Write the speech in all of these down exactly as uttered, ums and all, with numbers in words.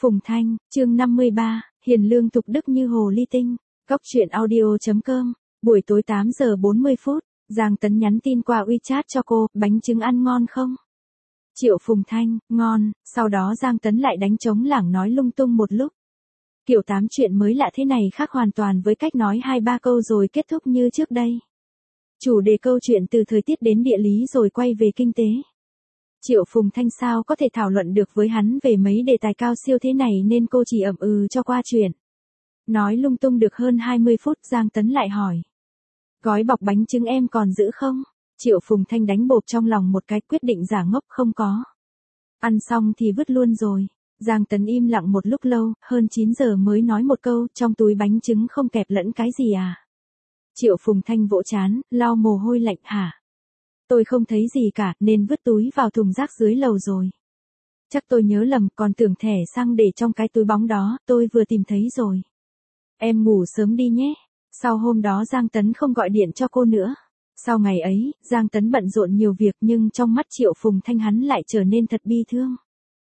Phùng Thanh, chương năm mươi ba, hiền lương tục đức như hồ ly tinh. Góc truyện audio chấm com, buổi tối tám giờ bốn mươi phút, Giang Tấn nhắn tin qua WeChat cho cô, bánh trứng ăn ngon không? Triệu Phùng Thanh, ngon, sau đó Giang Tấn lại đánh trống lảng nói lung tung một lúc. Kiểu tám chuyện mới lạ thế này khác hoàn toàn với cách nói hai ba câu rồi kết thúc như trước đây. Chủ đề câu chuyện từ thời tiết đến địa lý rồi quay về kinh tế. Triệu Phùng Thanh sao có thể thảo luận được với hắn về mấy đề tài cao siêu thế này nên cô chỉ ậm ừ cho qua chuyện. Nói lung tung được hơn hai mươi phút Giang Tấn lại hỏi. Gói bọc bánh trứng em còn giữ không? Triệu Phùng Thanh đánh bộp trong lòng một cái quyết định giả ngốc không có. Ăn xong thì vứt luôn rồi. Giang Tấn im lặng một lúc lâu, hơn chín giờ mới nói một câu, trong túi bánh trứng không kẹp lẫn cái gì à? Triệu Phùng Thanh vỗ chán, lau mồ hôi lạnh hả? Tôi không thấy gì cả, nên vứt túi vào thùng rác dưới lầu rồi. Chắc tôi nhớ lầm, còn tưởng thẻ xăng để trong cái túi bóng đó, tôi vừa tìm thấy rồi. Em ngủ sớm đi nhé. Sau hôm đó Giang Tấn không gọi điện cho cô nữa. Sau ngày ấy, Giang Tấn bận rộn nhiều việc nhưng trong mắt Triệu Phùng Thanh hắn lại trở nên thật bi thương.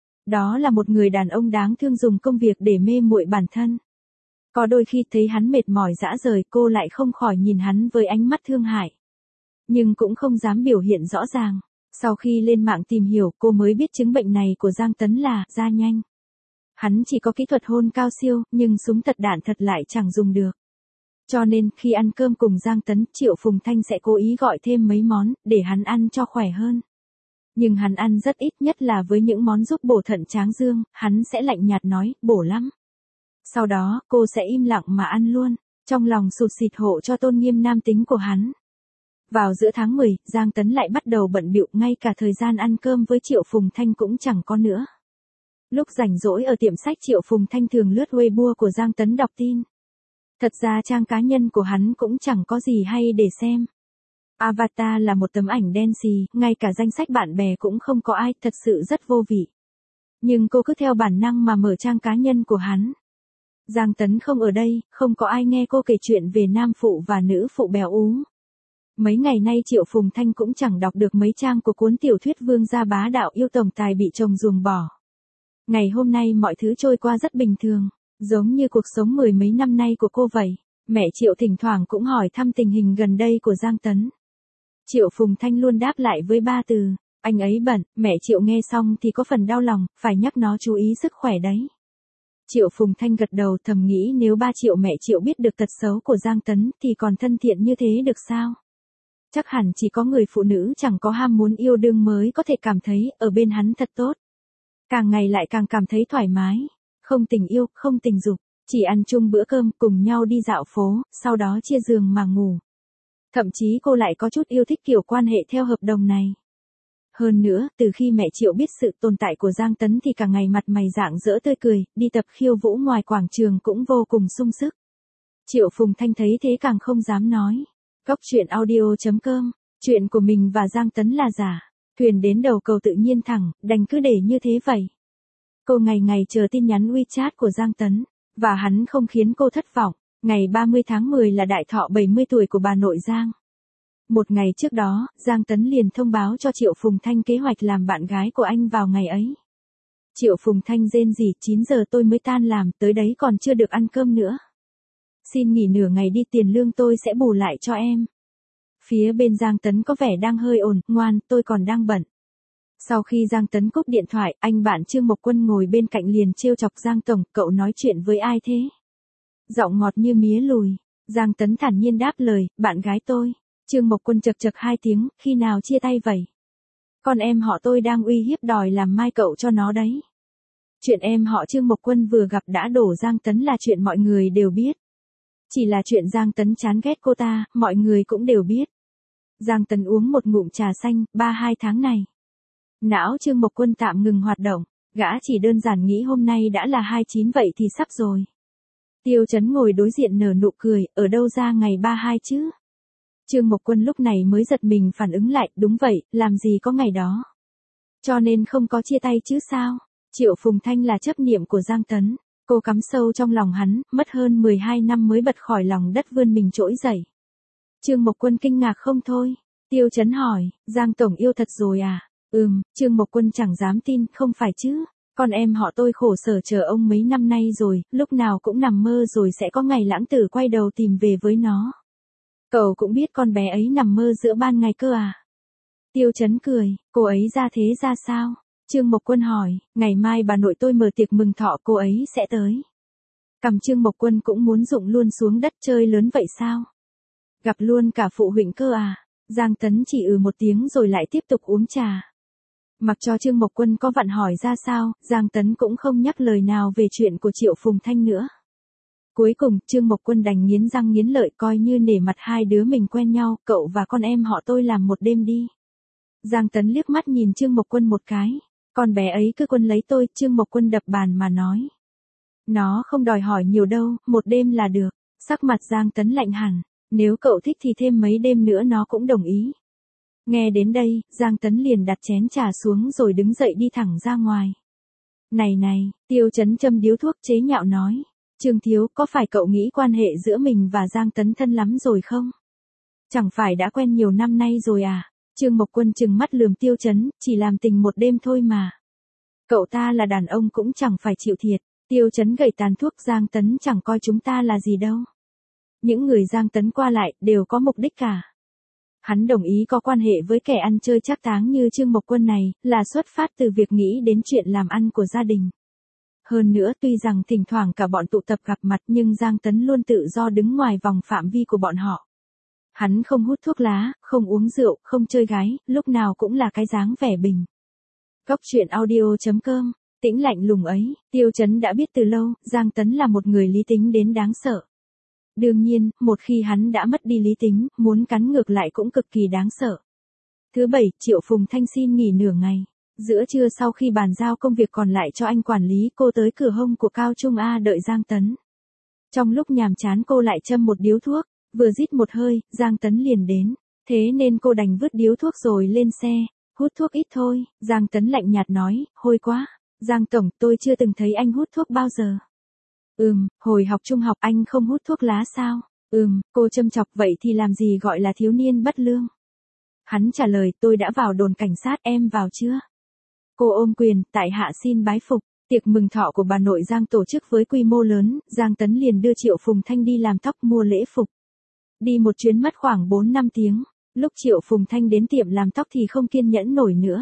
Đó là một người đàn ông đáng thương dùng công việc để mê muội bản thân. Có đôi khi thấy hắn mệt mỏi dã rời cô lại không khỏi nhìn hắn với ánh mắt thương hại. Nhưng cũng không dám biểu hiện rõ ràng. Sau khi lên mạng tìm hiểu cô mới biết chứng bệnh này của Giang Tấn là da nhanh. Hắn chỉ có kỹ thuật hôn cao siêu nhưng súng thật đạn thật lại chẳng dùng được. Cho nên khi ăn cơm cùng Giang Tấn, Triệu Phùng Thanh sẽ cố ý gọi thêm mấy món để hắn ăn cho khỏe hơn. Nhưng hắn ăn rất ít, nhất là với những món giúp bổ thận tráng dương, hắn sẽ lạnh nhạt nói, bổ lắm. Sau đó, cô sẽ im lặng mà ăn luôn, trong lòng sụt sịt hộ cho tôn nghiêm nam tính của hắn. Vào giữa tháng mười, Giang Tấn lại bắt đầu bận bịu, ngay cả thời gian ăn cơm với Triệu Phùng Thanh cũng chẳng có nữa. Lúc rảnh rỗi ở tiệm sách Triệu Phùng Thanh thường lướt Weibo của Giang Tấn đọc tin. Thật ra trang cá nhân của hắn cũng chẳng có gì hay để xem. Avatar là một tấm ảnh đen xì, ngay cả danh sách bạn bè cũng không có ai, thật sự rất vô vị. Nhưng cô cứ theo bản năng mà mở trang cá nhân của hắn. Giang Tấn không ở đây, không có ai nghe cô kể chuyện về nam phụ và nữ phụ béo ú. Mấy ngày nay Triệu Phùng Thanh cũng chẳng đọc được mấy trang của cuốn tiểu thuyết Vương gia bá đạo yêu tổng tài bị chồng ruồng bỏ. Ngày hôm nay mọi thứ trôi qua rất bình thường, giống như cuộc sống mười mấy năm nay của cô vậy. Mẹ Triệu thỉnh thoảng cũng hỏi thăm tình hình gần đây của Giang Tấn. Triệu Phùng Thanh luôn đáp lại với ba từ, anh ấy bận. Mẹ Triệu nghe xong thì có phần đau lòng, phải nhắc nó chú ý sức khỏe đấy. Triệu Phùng Thanh gật đầu thầm nghĩ nếu ba Triệu mẹ Triệu biết được tật xấu của Giang Tấn thì còn thân thiện như thế được sao? Chắc hẳn chỉ có người phụ nữ chẳng có ham muốn yêu đương mới có thể cảm thấy ở bên hắn thật tốt. Càng ngày lại càng cảm thấy thoải mái, không tình yêu, không tình dục, chỉ ăn chung bữa cơm cùng nhau đi dạo phố, sau đó chia giường mà ngủ. Thậm chí cô lại có chút yêu thích kiểu quan hệ theo hợp đồng này. Hơn nữa, từ khi mẹ Triệu biết sự tồn tại của Giang Tấn thì cả ngày mặt mày rạng rỡ tươi cười, đi tập khiêu vũ ngoài quảng trường cũng vô cùng sung sức. Triệu Phùng Thanh thấy thế càng không dám nói. Góc truyện audio chấm com, chuyện của mình và Giang Tấn là giả, thuyền đến đầu cầu tự nhiên thẳng, đành cứ để như thế vậy. Cô ngày ngày chờ tin nhắn WeChat của Giang Tấn, và hắn không khiến cô thất vọng. Ngày ba mươi tháng mười là đại thọ bảy mươi tuổi của bà nội Giang. Một ngày trước đó, Giang Tấn liền thông báo cho Triệu Phùng Thanh kế hoạch làm bạn gái của anh vào ngày ấy. Triệu Phùng Thanh rên rỉ, chín giờ tôi mới tan làm, tới đấy còn chưa được ăn cơm nữa. Xin nghỉ nửa ngày đi, tiền lương tôi sẽ bù lại cho em. Phía bên Giang Tấn có vẻ đang hơi ồn, ngoan, tôi còn đang bận. Sau khi Giang Tấn cúp điện thoại, anh bạn Trương Mộc Quân ngồi bên cạnh liền trêu chọc Giang Tổng, cậu nói chuyện với ai thế? Giọng ngọt như mía lùi. Giang Tấn thản nhiên đáp lời, bạn gái tôi. Trương Mộc Quân chật chật hai tiếng, khi nào chia tay vậy? Con em họ tôi đang uy hiếp đòi làm mai cậu cho nó đấy. Chuyện em họ Trương Mộc Quân vừa gặp đã đổ Giang Tấn là chuyện mọi người đều biết. Chỉ là chuyện Giang Tấn chán ghét cô ta, mọi người cũng đều biết. Giang Tấn uống một ngụm trà xanh, ba hai tháng này. Não Trương Mộc Quân tạm ngừng hoạt động, gã chỉ đơn giản nghĩ hôm nay đã là hai mươi chín vậy thì sắp rồi. Tiêu Chấn ngồi đối diện nở nụ cười, ở đâu ra ngày ba mươi hai chứ? Trương Mộc Quân lúc này mới giật mình phản ứng lại, đúng vậy, làm gì có ngày đó. Cho nên không có chia tay chứ sao? Triệu Phùng Thanh là chấp niệm của Giang Tấn, cô cắm sâu trong lòng hắn, mất hơn mười hai năm mới bật khỏi lòng đất vươn mình trỗi dậy. Trương Mộc Quân kinh ngạc không thôi. Tiêu Chấn hỏi, Giang Tổng yêu thật rồi à? Ừm, Trương Mộc Quân chẳng dám tin, không phải chứ? Con em họ tôi khổ sở chờ ông mấy năm nay rồi, lúc nào cũng nằm mơ rồi sẽ có ngày lãng tử quay đầu tìm về với nó. Cậu cũng biết con bé ấy nằm mơ giữa ban ngày cơ à? Tiêu Chấn cười, cô ấy ra thế ra sao? Trương Mộc Quân hỏi, ngày mai bà nội tôi mở tiệc mừng thọ cô ấy sẽ tới. Cầm Trương Mộc Quân cũng muốn rụng luôn xuống đất chơi lớn vậy sao? Gặp luôn cả phụ huynh cơ à? Giang Tấn chỉ ừ một tiếng rồi lại tiếp tục uống trà. Mặc cho Trương Mộc Quân có vặn hỏi ra sao, Giang Tấn cũng không nhắc lời nào về chuyện của Triệu Phùng Thanh nữa. Cuối cùng, Trương Mộc Quân đành nghiến răng nghiến lợi coi như nể mặt hai đứa mình quen nhau, cậu và con em họ tôi làm một đêm đi. Giang Tấn liếc mắt nhìn Trương Mộc Quân một cái. Con bé ấy cứ quân lấy tôi, Trương Mộc Quân đập bàn mà nói. Nó không đòi hỏi nhiều đâu, một đêm là được. Sắc mặt Giang Tấn lạnh hẳn. Nếu cậu thích thì thêm mấy đêm nữa nó cũng đồng ý. Nghe đến đây, Giang Tấn liền đặt chén trà xuống rồi đứng dậy đi thẳng ra ngoài. Này này, Tiêu Chấn châm điếu thuốc chế nhạo nói. Trương Thiếu, có phải cậu nghĩ quan hệ giữa mình và Giang Tấn thân lắm rồi không? Chẳng phải đã quen nhiều năm nay rồi à? Trương Mộc Quân trừng mắt lườm Tiêu Chấn, chỉ làm tình một đêm thôi mà. Cậu ta là đàn ông cũng chẳng phải chịu thiệt. Tiêu Chấn gẩy tàn thuốc, Giang Tấn chẳng coi chúng ta là gì đâu. Những người Giang Tấn qua lại đều có mục đích cả. Hắn đồng ý có quan hệ với kẻ ăn chơi trác táng như Trương Mộc Quân này, là xuất phát từ việc nghĩ đến chuyện làm ăn của gia đình. Hơn nữa tuy rằng thỉnh thoảng cả bọn tụ tập gặp mặt nhưng Giang Tấn luôn tự do đứng ngoài vòng phạm vi của bọn họ. Hắn không hút thuốc lá, không uống rượu, không chơi gái, lúc nào cũng là cái dáng vẻ bình. Góc truyện audio chấm com, tĩnh lạnh lùng ấy, Tiêu Chấn đã biết từ lâu, Giang Tấn là một người lý tính đến đáng sợ. Đương nhiên, một khi hắn đã mất đi lý tính, muốn cắn ngược lại cũng cực kỳ đáng sợ. Thứ bảy, Triệu Phùng Thanh xin nghỉ nửa ngày. Giữa trưa sau khi bàn giao công việc còn lại cho anh quản lý, cô tới cửa hông của Cao Trung A đợi Giang Tấn. Trong lúc nhàm chán cô lại châm một điếu thuốc, vừa rít một hơi, Giang Tấn liền đến. Thế nên cô đành vứt điếu thuốc rồi lên xe, hút thuốc ít thôi. Giang Tấn lạnh nhạt nói, hôi quá. Giang Tổng, tôi chưa từng thấy anh hút thuốc bao giờ. Ừm, hồi học trung học anh không hút thuốc lá sao? Ừm, cô châm chọc, vậy thì làm gì gọi là thiếu niên bất lương? Hắn trả lời, tôi đã vào đồn cảnh sát, em vào chưa? Cô ôm quyền, tại hạ xin bái phục. Tiệc mừng thọ của bà nội Giang tổ chức với quy mô lớn, Giang Tấn liền đưa Triệu Phùng Thanh đi làm tóc mua lễ phục. Đi một chuyến mất khoảng bốn năm tiếng, lúc Triệu Phùng Thanh đến tiệm làm tóc thì không kiên nhẫn nổi nữa.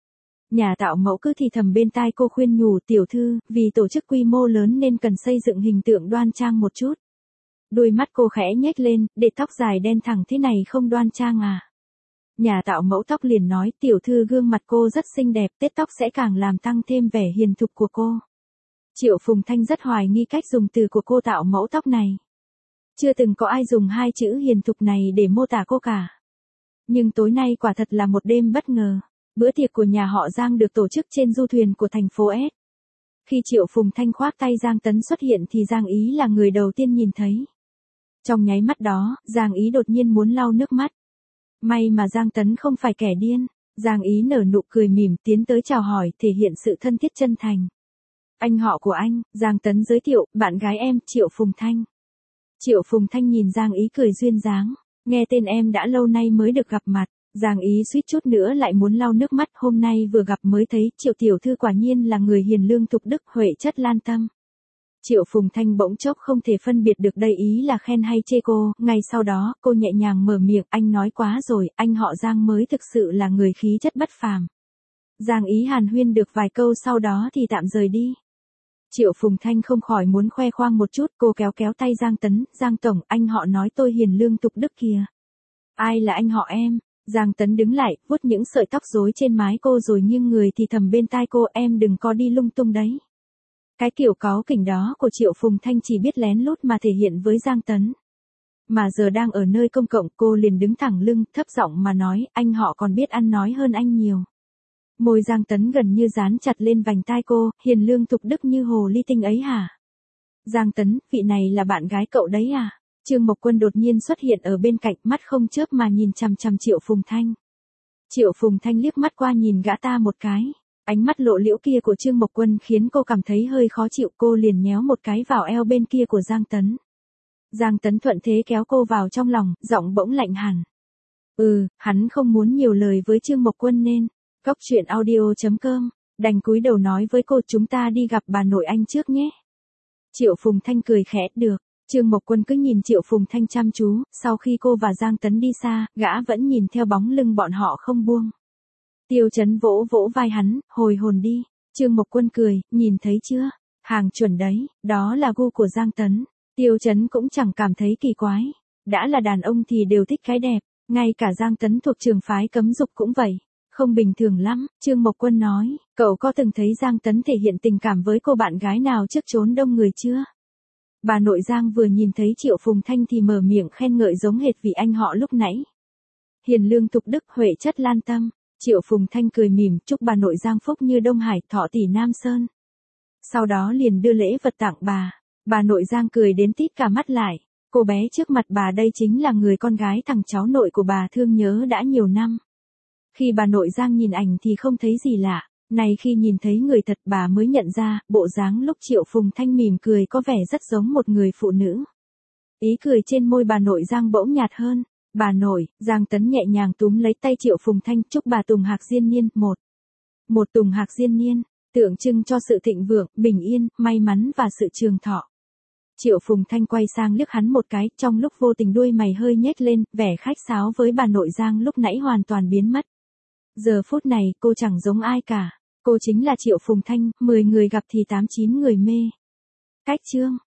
Nhà tạo mẫu cứ thì thầm bên tai cô khuyên nhủ, tiểu thư, vì tổ chức quy mô lớn nên cần xây dựng hình tượng đoan trang một chút. Đôi mắt cô khẽ nhếch lên, để tóc dài đen thẳng thế này không đoan trang à? Nhà tạo mẫu tóc liền nói, tiểu thư gương mặt cô rất xinh đẹp, tết tóc sẽ càng làm tăng thêm vẻ hiền thục của cô. Triệu Phùng Thanh rất hoài nghi cách dùng từ của cô tạo mẫu tóc này. Chưa từng có ai dùng hai chữ hiền thục này để mô tả cô cả. Nhưng tối nay quả thật là một đêm bất ngờ. Bữa tiệc của nhà họ Giang được tổ chức trên du thuyền của thành phố S. Khi Triệu Phùng Thanh khoác tay Giang Tấn xuất hiện thì Giang Ý là người đầu tiên nhìn thấy. Trong nháy mắt đó, Giang Ý đột nhiên muốn lau nước mắt. May mà Giang Tấn không phải kẻ điên. Giang Ý nở nụ cười mỉm tiến tới chào hỏi, thể hiện sự thân thiết chân thành. Anh họ của anh, Giang Tấn giới thiệu, bạn gái em, Triệu Phùng Thanh. Triệu Phùng Thanh nhìn Giang Ý cười duyên dáng. Nghe tên em đã lâu nay mới được gặp mặt. Giang Ý suýt chút nữa lại muốn lau nước mắt, hôm nay vừa gặp mới thấy, Triệu tiểu thư quả nhiên là người hiền lương thục đức, huệ chất lan tâm. Triệu Phùng Thanh bỗng chốc không thể phân biệt được đây ý là khen hay chê cô, ngay sau đó, cô nhẹ nhàng mở miệng, anh nói quá rồi, anh họ Giang mới thực sự là người khí chất bất phàm. Giang Ý hàn huyên được vài câu sau đó thì tạm rời đi. Triệu Phùng Thanh không khỏi muốn khoe khoang một chút, cô kéo kéo tay Giang Tấn, Giang Tổng, anh họ nói tôi hiền lương thục đức kìa. Ai là anh họ em? Giang Tấn đứng lại, vuốt những sợi tóc rối trên mái cô rồi nghiêng người thì thầm bên tai cô, em đừng có đi lung tung đấy. Cái kiểu cáu kỉnh đó của Triệu Phùng Thanh chỉ biết lén lút mà thể hiện với Giang Tấn. Mà giờ đang ở nơi công cộng, cô liền đứng thẳng lưng, thấp giọng mà nói, anh họ còn biết ăn nói hơn anh nhiều. Môi Giang Tấn gần như dán chặt lên vành tai cô, hiền lương thục đức như hồ ly tinh ấy hả? Giang Tấn, vị này là bạn gái cậu đấy à? Trương Mộc Quân đột nhiên xuất hiện ở bên cạnh, mắt không chớp mà nhìn chằm chằm Triệu Phùng Thanh. Triệu Phùng Thanh liếc mắt qua nhìn gã ta một cái. Ánh mắt lộ liễu kia của Trương Mộc Quân khiến cô cảm thấy hơi khó chịu, cô liền nhéo một cái vào eo bên kia của Giang Tấn. Giang Tấn thuận thế kéo cô vào trong lòng, giọng bỗng lạnh hẳn. Ừ, hắn không muốn nhiều lời với Trương Mộc Quân nên. Góc truyện audio chấm com Đành cúi đầu nói với cô chúng ta đi gặp bà nội anh trước nhé. Triệu Phùng Thanh cười khẽ, được. Trương Mộc Quân cứ nhìn Triệu Phùng Thanh chăm chú, sau khi cô và Giang Tấn đi xa, gã vẫn nhìn theo bóng lưng bọn họ không buông. Tiêu Chấn vỗ vỗ vai hắn, hồi hồn đi. Trương Mộc Quân cười, nhìn thấy chưa? Hàng chuẩn đấy, đó là gu của Giang Tấn. Tiêu Chấn cũng chẳng cảm thấy kỳ quái. Đã là đàn ông thì đều thích cái đẹp, ngay cả Giang Tấn thuộc trường phái cấm dục cũng vậy. Không bình thường lắm, Trương Mộc Quân nói, cậu có từng thấy Giang Tấn thể hiện tình cảm với cô bạn gái nào trước chốn đông người chưa? Bà nội Giang vừa nhìn thấy Triệu Phùng Thanh thì mở miệng khen ngợi giống hệt vì anh họ lúc nãy. Hiền lương tục đức, huệ chất lan tâm. Triệu Phùng Thanh cười mỉm, chúc bà nội Giang phúc như Đông Hải, thọ tỷ Nam Sơn. Sau đó liền đưa lễ vật tặng bà. Bà nội Giang cười đến tít cả mắt lại. Cô bé trước mặt bà đây chính là người con gái thằng cháu nội của bà thương nhớ đã nhiều năm. Khi bà nội Giang nhìn ảnh thì không thấy gì lạ. Này khi nhìn thấy người thật bà mới nhận ra, bộ dáng lúc Triệu Phùng Thanh mỉm cười có vẻ rất giống một người phụ nữ. Ý cười trên môi bà nội Giang bỗng nhạt hơn. Bà nội, Giang Tấn nhẹ nhàng túm lấy tay Triệu Phùng Thanh, chúc bà Tùng Hạc Diên Niên, một. Một Tùng Hạc Diên Niên, tượng trưng cho sự thịnh vượng, bình yên, may mắn và sự trường thọ. Triệu Phùng Thanh quay sang liếc hắn một cái, trong lúc vô tình đuôi mày hơi nhếch lên, vẻ khách sáo với bà nội Giang lúc nãy hoàn toàn biến mất. Giờ phút này cô chẳng giống ai cả, cô chính là Triệu Phùng Thanh, mười người gặp thì tám chín người mê. Cách chương